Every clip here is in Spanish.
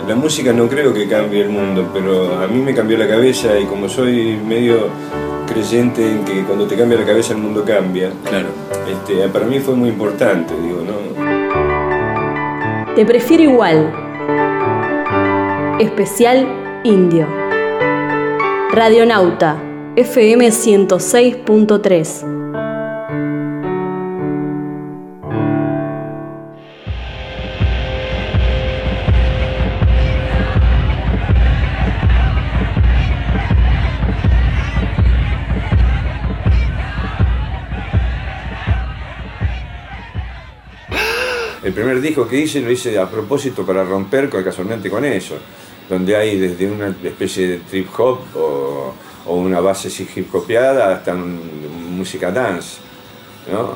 La música no creo que cambie el mundo, pero a mí me cambió la cabeza y como soy medio creyente en que cuando te cambia la cabeza el mundo cambia, Claro. Para mí fue muy importante, digo, ¿no? Te prefiero igual. Especial Indio. Radionauta, FM 106.3. El primer disco que hice lo hice a propósito para romper casualmente con eso, donde hay desde una especie de trip hop o una base hip hopeada hasta música dance, ¿no?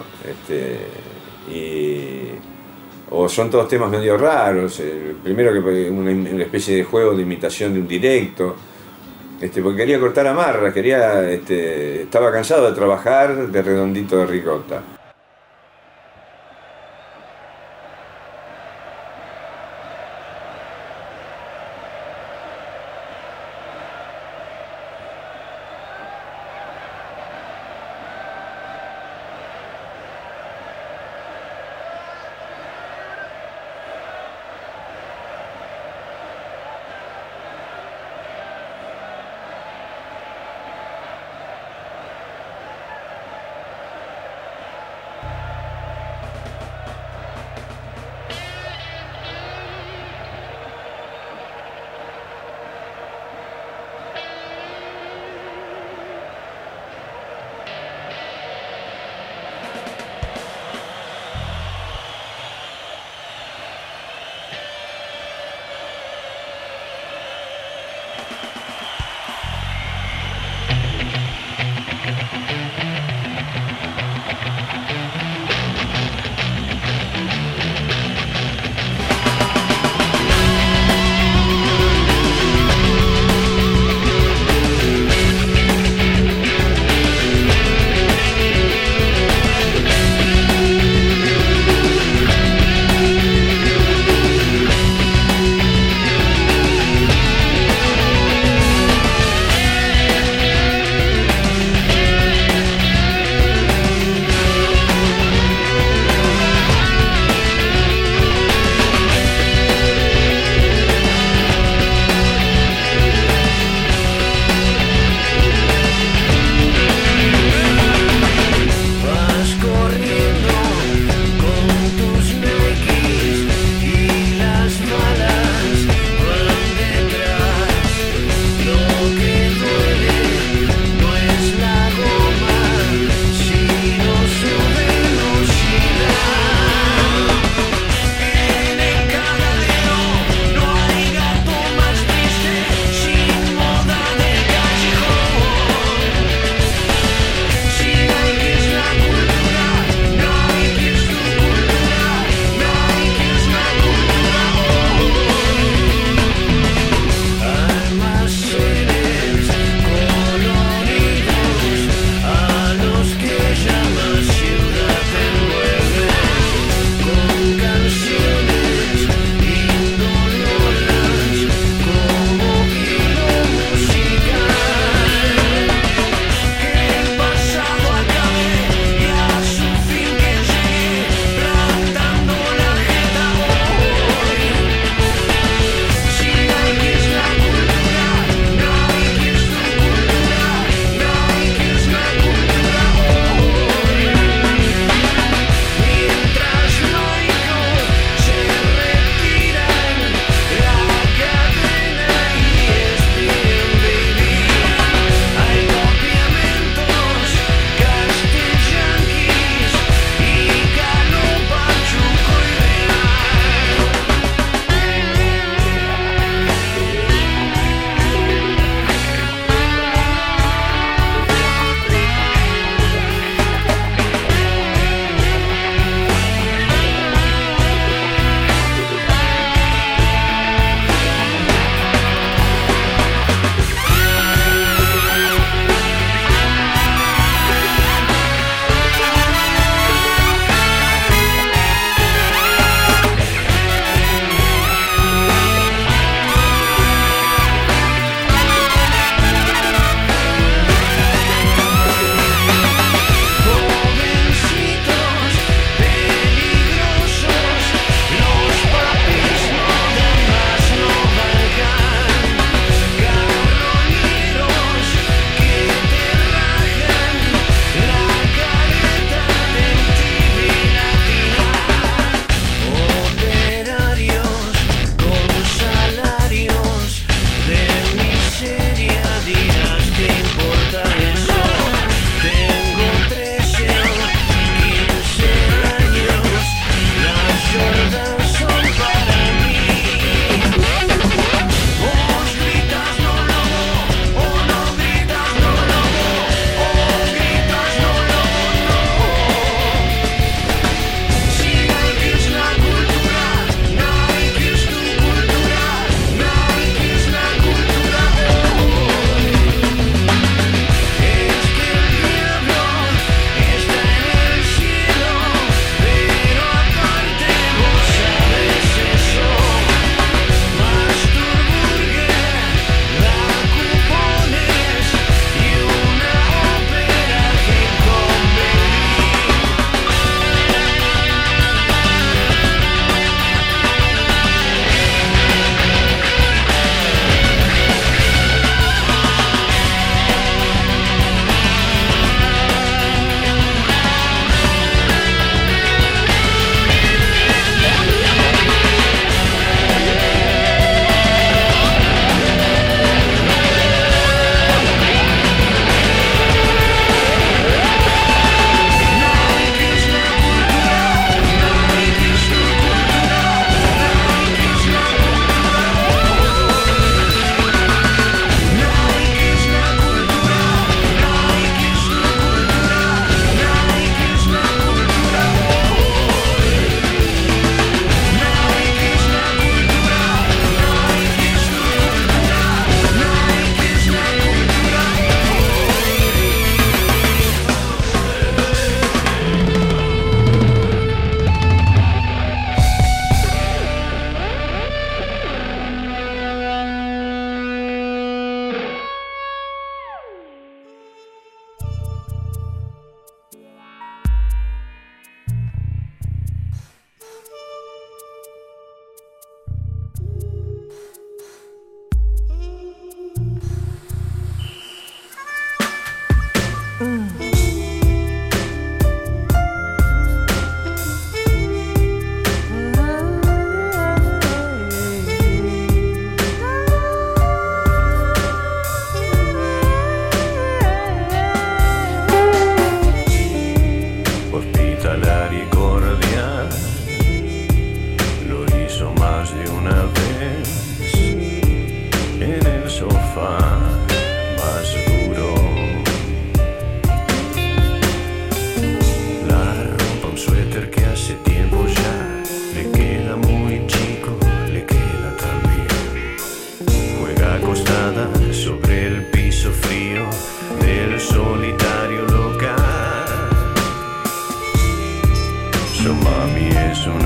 O son todos temas medio raros. El primero que una especie de juego de imitación de un directo, porque quería cortar amarras, estaba cansado de trabajar de redondito de ricota.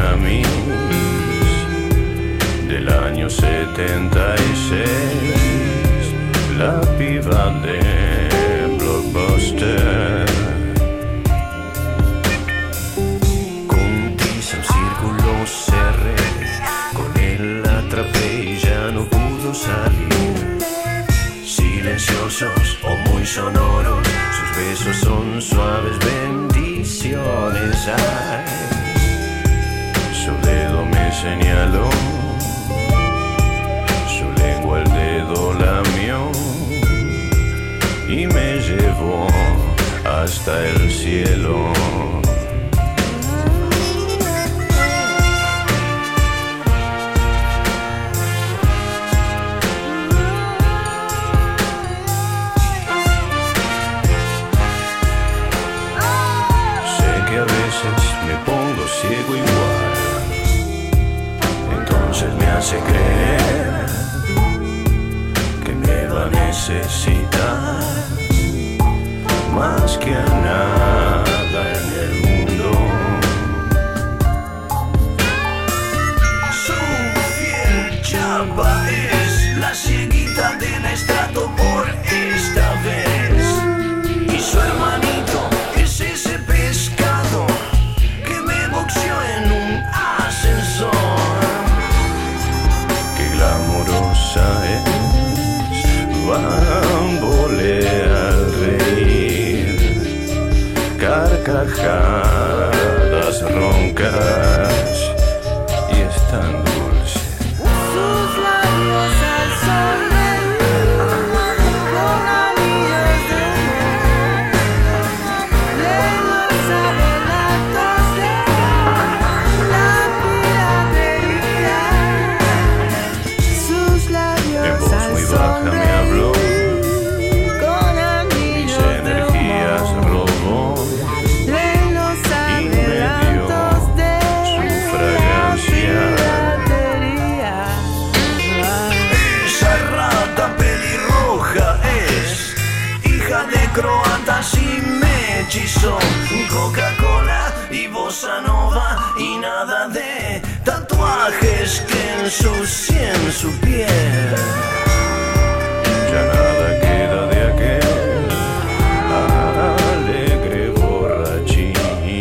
Miami del año 76, la piba de Blockbuster. Con prisa un círculo cerré, con él la atrapé y ya no pudo salir. Silenciosos o muy sonoros, sus besos son suaves bendiciones. Ay, su dedo me señaló, su lengua el dedo lamió y me llevó hasta el cielo. Me pongo ciego igual, entonces me hace creer que me va a necesitar más que a nada en el mundo. Su fiel chapa es la cieguita del estrato por esta vez, y su hermanito es ese pescado que me boxeó en un ascensor. Qué glamorosa es, bambolea al reír, carcajadas roncas y es tan dulce. Sus labios al sonreír, con anillos de amor, dedos adelantos de la piratería. Sus labios En voz al muy baja me habló, sonreír, con anillos mis energías de amor, robó de los y me dio adelantos de su fragancia. piratería. Esa rata pelirroja es hija de croatas y me hechizó. Coca-Cola y bossa nova y nada de tatuajes que ensucien su piel. Ya nada queda de aquel alegre borrachín,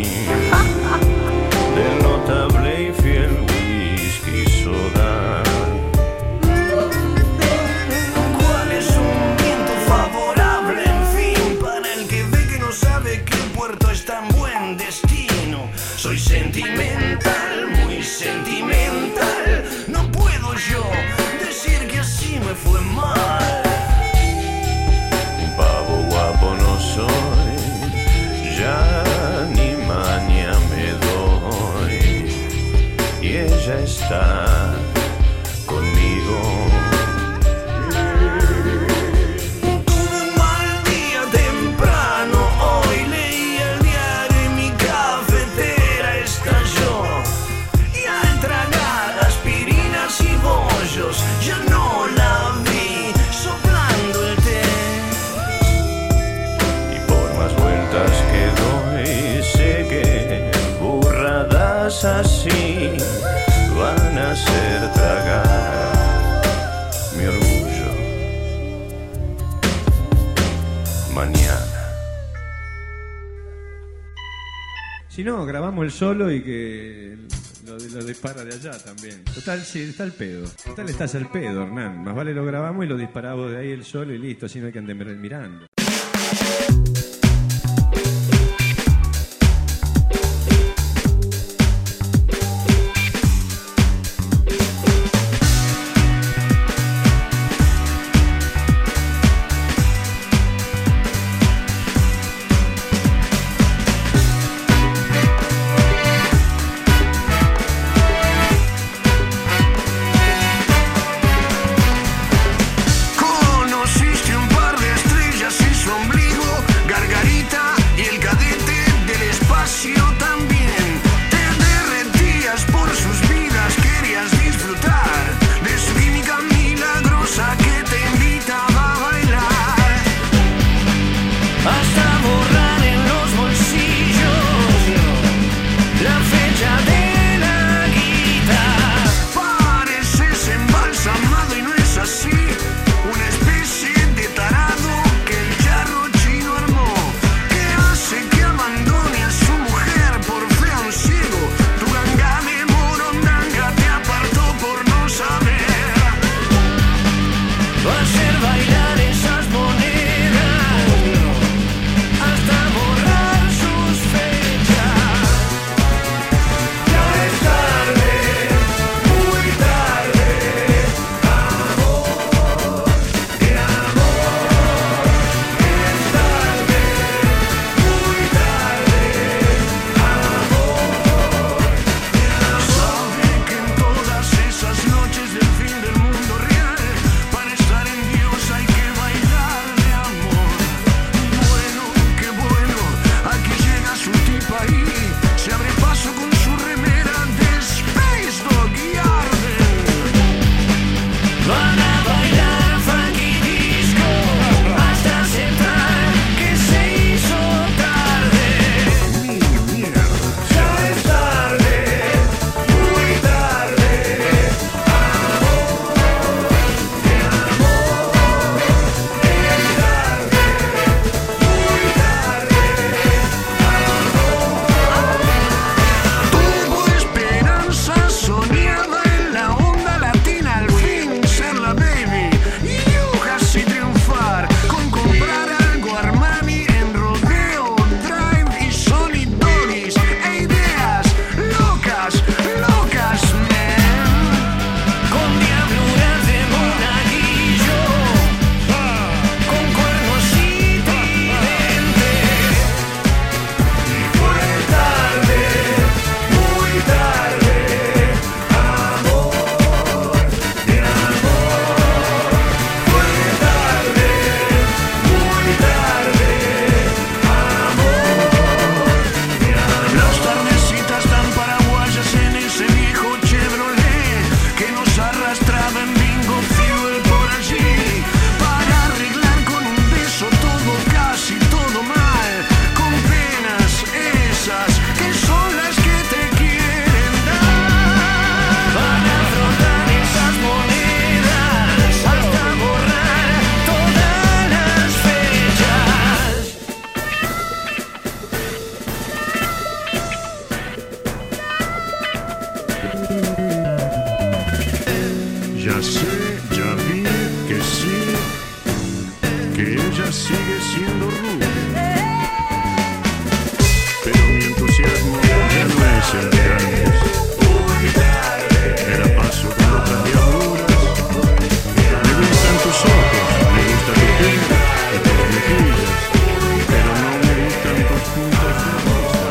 del notable y fiel whisky soda. ¿Cuál es un viento favorable, en fin, para el que ve que no sabe que el puerto es tan buen destino? Soy sentimental, muy sentimental. No puedo yo decir que así me fue mal. Un pavo guapo no soy, ya ni maña me doy, y ella está conmigo. Tuve un mal día temprano hoy, leí el diario y mi cafetera estalló. Y al tragar aspirinas y bollos ya no la vi soplando el té. Y por más vueltas que doy, sé que burradas así van a hacer tragar mi orgullo mañana. Si no, grabamos el solo y que lo dispara de allá también. Total, sí, está el pedo. Total, estás al pedo, Hernán. Más vale lo grabamos y lo disparamos de ahí el solo y listo, así no hay que andar mirando. Conociste un par de estrellas Ya sé, ya vi que sí, que ella sigue siendo rubia. Pero mi entusiasmo ya no es el de antes. Era paso con otras diabluras. Me gustan tus ojos, me gusta tu piel y tus mejillas, pero no me gustan tus puntos de vista.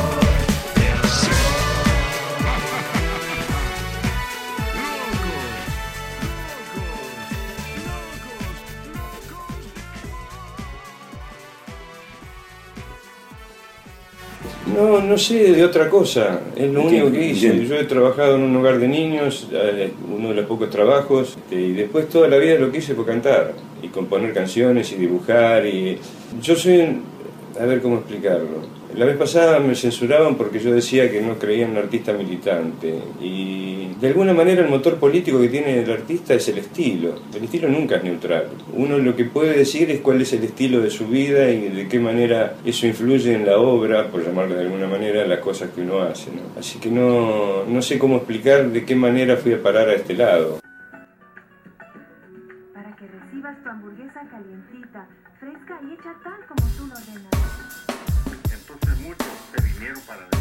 No sé de otra cosa, es lo único que hice. Yo he trabajado en un hogar de niños, uno de los pocos trabajos, y después toda la vida lo que hice fue cantar, y componer canciones, y dibujar, y... Yo soy, a ver cómo explicarlo. La vez pasada me censuraban porque yo decía que no creía en un artista militante, y de alguna manera el motor político que tiene el artista es el estilo. El estilo nunca es neutral. Uno lo que puede decir es cuál es el estilo de su vida y de qué manera eso influye en la obra, por llamarlo de alguna manera, las cosas que uno hace, ¿no? Así que no sé cómo explicar de qué manera fui a parar a este lado. Para que recibas tu hamburguesa calientita, fresca y hecha tal como tú lo ordenas. Entonces muchos se vinieron para